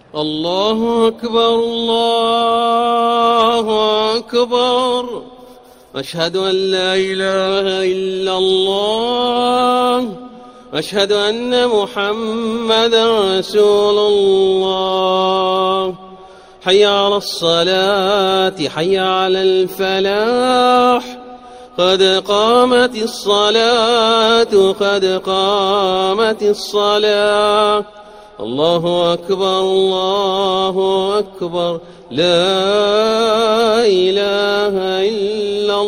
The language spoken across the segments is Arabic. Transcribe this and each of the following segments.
الله أكبر الله أكبر. أشهد أن لا إله إلا الله. أشهد أن محمدا رسول الله. حي على الصلاة حي على الفلاح. قد قامت الصلاة قد قامت الصلاة. الله أكبر الله أكبر. لا إله إلا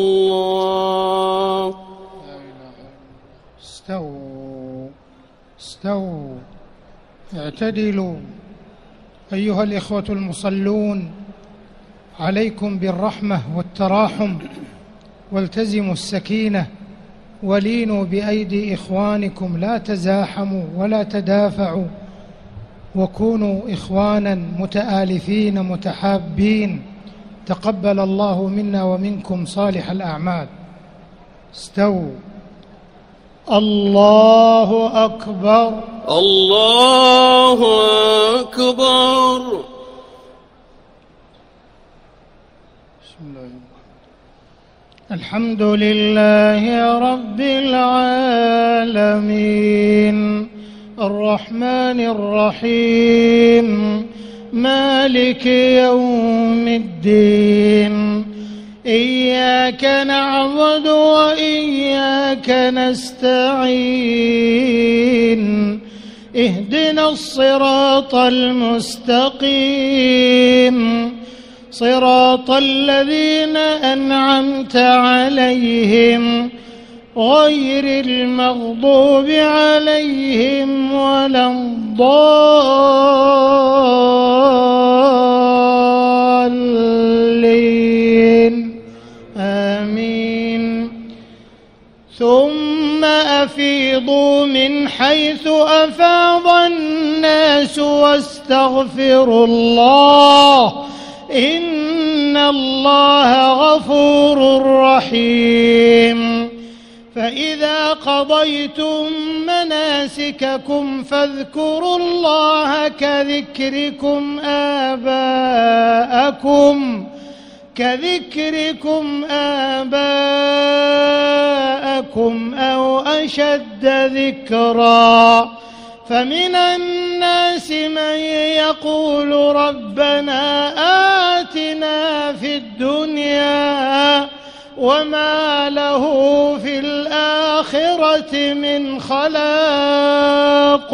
الله. استووا اعتدلوا. أيها الإخوة المصلون، عليكم بالرحمة والتراحم، والتزموا السكينة، ولينوا بأيدي إخوانكم، لا تزاحموا ولا تدافعوا، وكونوا إخوانا متآلفين متحابين. تقبل الله منا ومنكم صالح الأعمال. استووا. الله أكبر الله أكبر. بسم الله الحمد لله رب العالمين، الرحمن الرحيم، مالك يوم الدين. إياك نعبد وإياك نستعين. اهدنا الصراط المستقيم، صراط الذين أنعمت عليهم غير المغضوب عليهم ولا الضالين. آمين. ثم أفيضوا من حيث أفاض الناس واستغفروا الله، إن الله غفور رحيم. فإذا قضيتم مناسككم فاذكروا الله كذكركم آباءكم أو أشد ذكرا. فمن الناس من يقول ربنا آتنا في الدنيا وما له في الآخرة من خلاق.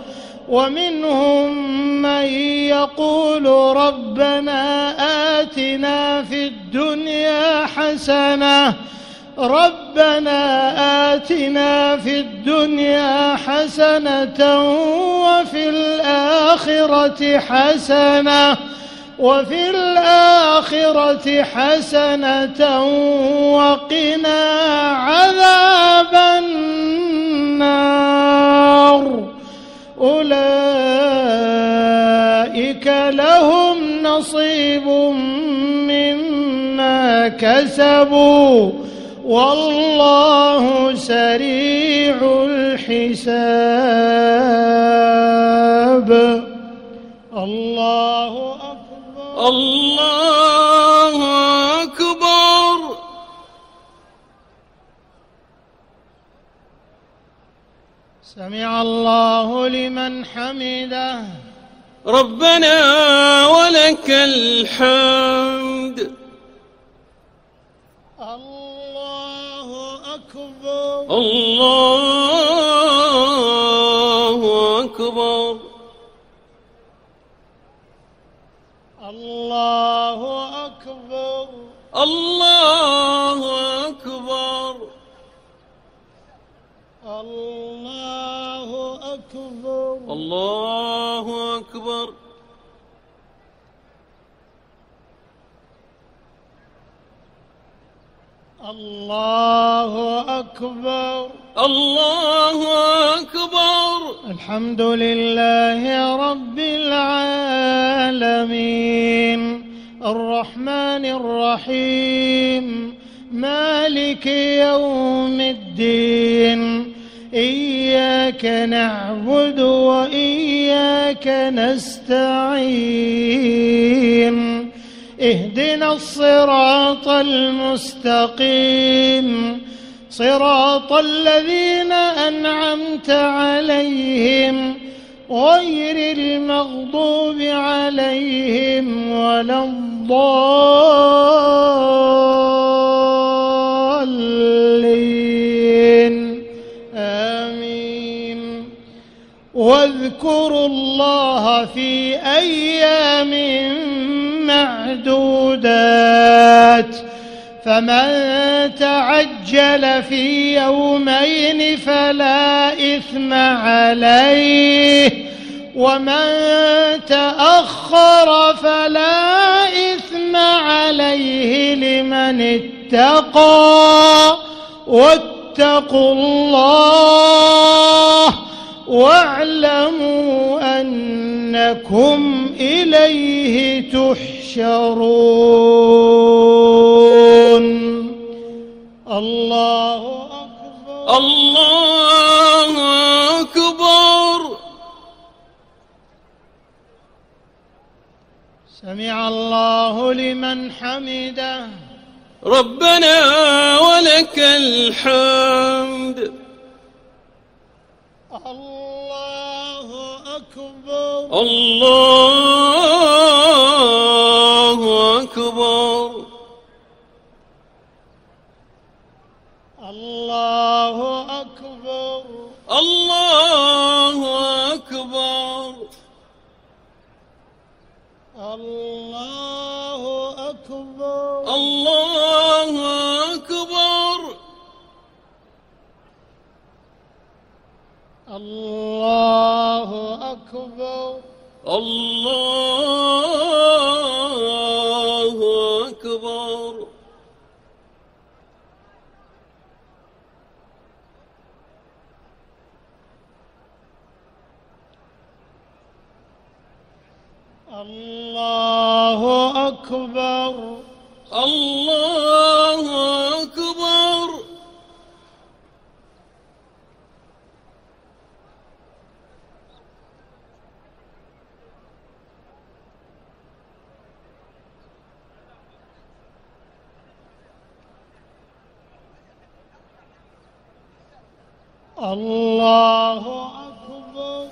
ومنهم من يقول ربنا آتنا في الدنيا حسنة وفي الآخرة حسنة وقنا عذاب النار. أولئك لهم نصيب مما كسبوا والله سريع الحساب. الله أكبر الله أكبر. سمع الله لمن حمده. ربنا ولك الحمد. الله أكبر الله أكبر. الله أكبر الله أكبر. الله أكبر الله أكبر. الله أكبر الله أكبر. الحمد لله رب العالمين، الرحمن الرحيم، مالك يوم الدين. إياك نعبد وإياك وإياك نستعين اهدنا الصراط المستقيم صراط الذين أنعمت عليهم غير المغضوب عليهم ولا الضالين آمين. واذكروا الله في أيام معدودات فمن تعجل في يومين فلا إثم عليه ومن تأخر فلا إثم عليه لمن اتقى واتقوا الله واعلموا أنكم إليه تحشرون. الله أكبر. الله أكبر. سمع الله لمن حمده. ربنا ولك الحمد. الله أكبر. الله أكبر. الله أكبر. الله أكبر. الله أكبر. الله أكبر. الله أكبر. الله أكبر. الله أكبر. الله أكبر. الله أكبر.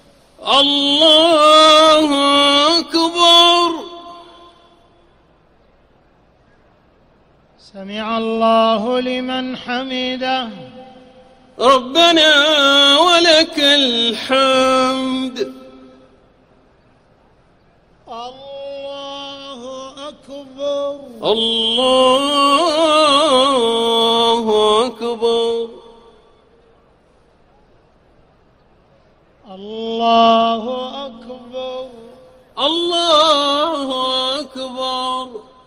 الله أكبر. سمع الله لمن حمده. ربنا ولك الحمد. الله أكبر. الله أكبر. الله أكبر. الله أكبر.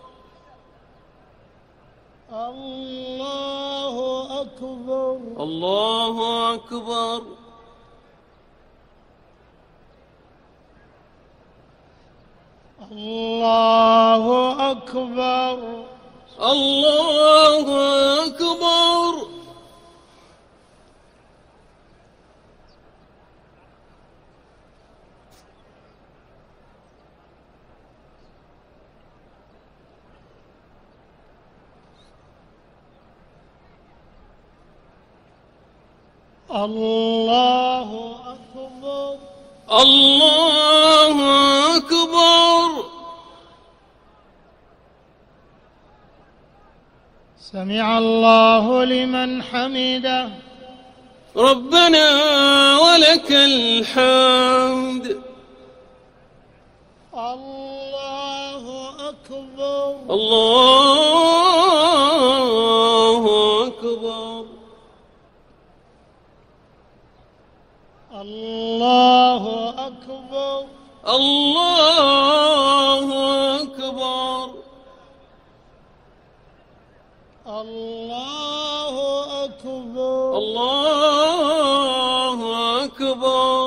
الله أكبر. الله أكبر. الله أكبر. الله أكبر. الله أكبر. الله أكبر. سمع الله لمن حمده. ربنا ولك الحمد. الله أكبر. الله أكبر. الله أكبر. الله أكبر. الله أكبر. الله أكبر.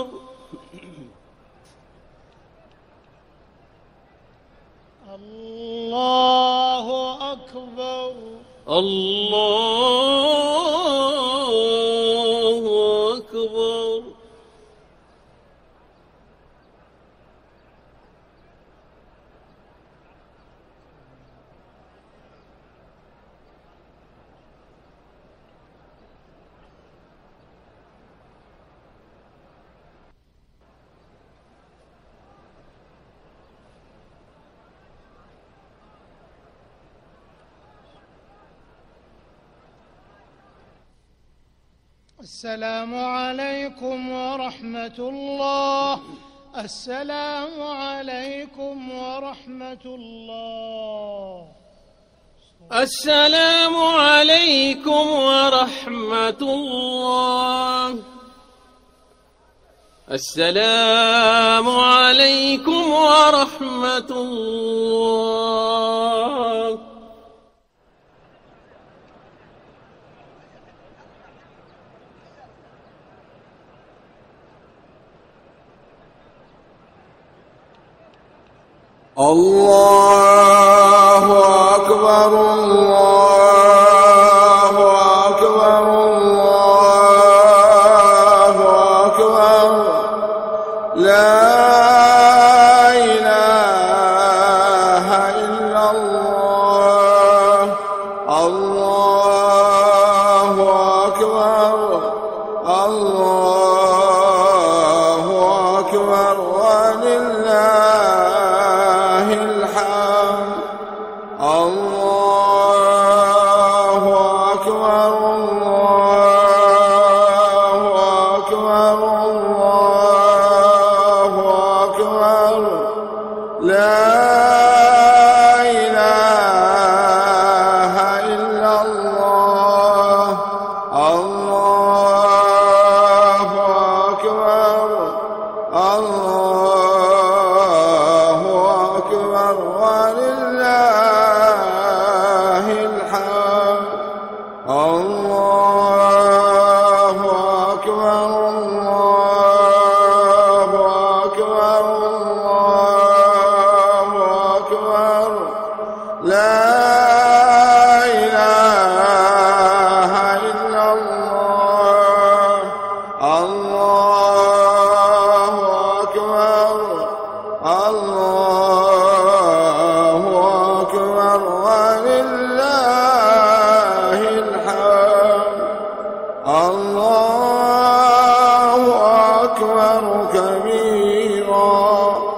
الله أكبر. الله أكبر. السلام عليكم ورحمة الله. السلام عليكم ورحمة الله. السلام عليكم ورحمة الله. السلام عليكم ورحمة الله. الله أكبر الله أكبر الله أكبر لا إله إلا الله. الله أكبر الله أكبر ولله الحمد. الله أكبر الله أكبر الله أكبر لا إله إلا الله. الله أكبر الله أكبر ولله الحمد. الله أكبر الله أكبر الله أكبر لا إله إلا الله. الله أكبر الله أكبر ولله الحمد. الله أكبر كبيرا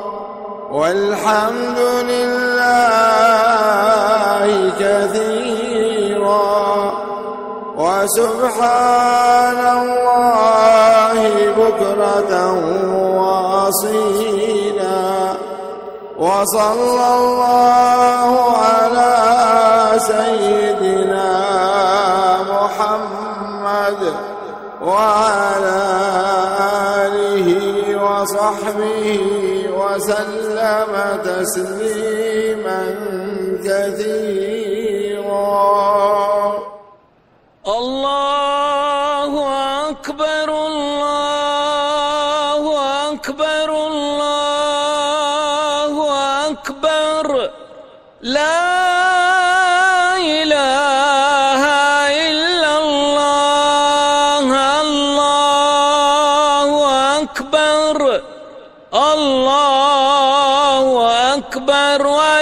والحمد لله كثيرا وسبحان الله بكرة وأصيلا. وصلى الله على سيدنا محمد وعلى آله وصحبه وسلم تسليما كثيرا. الله أكبر الله أكبر الله أكبر لا إله إلا الله. الله أكبر الله أكبر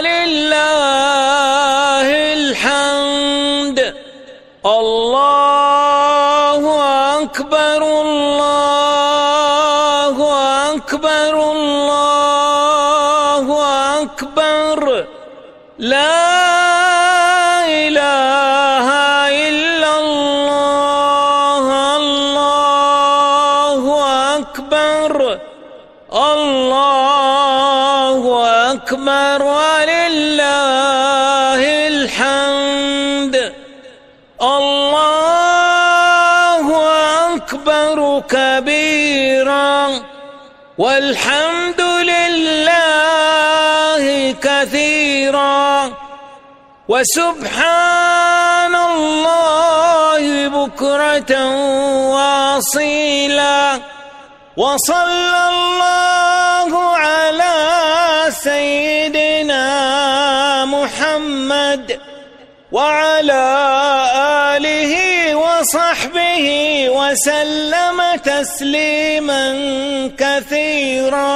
ولله الحمد. الله أكبر الله أكبر الله أكبر لا إله إلا الله. الله أكبر الله أكبر ولله الحمد. الله أكبر كبيرا والحمد لله كثيرا وسبحان الله بكرة وأصيلا. وصلى الله على سيدنا محمد وعلى آله وصحبه وسلم تسليما كثيرا.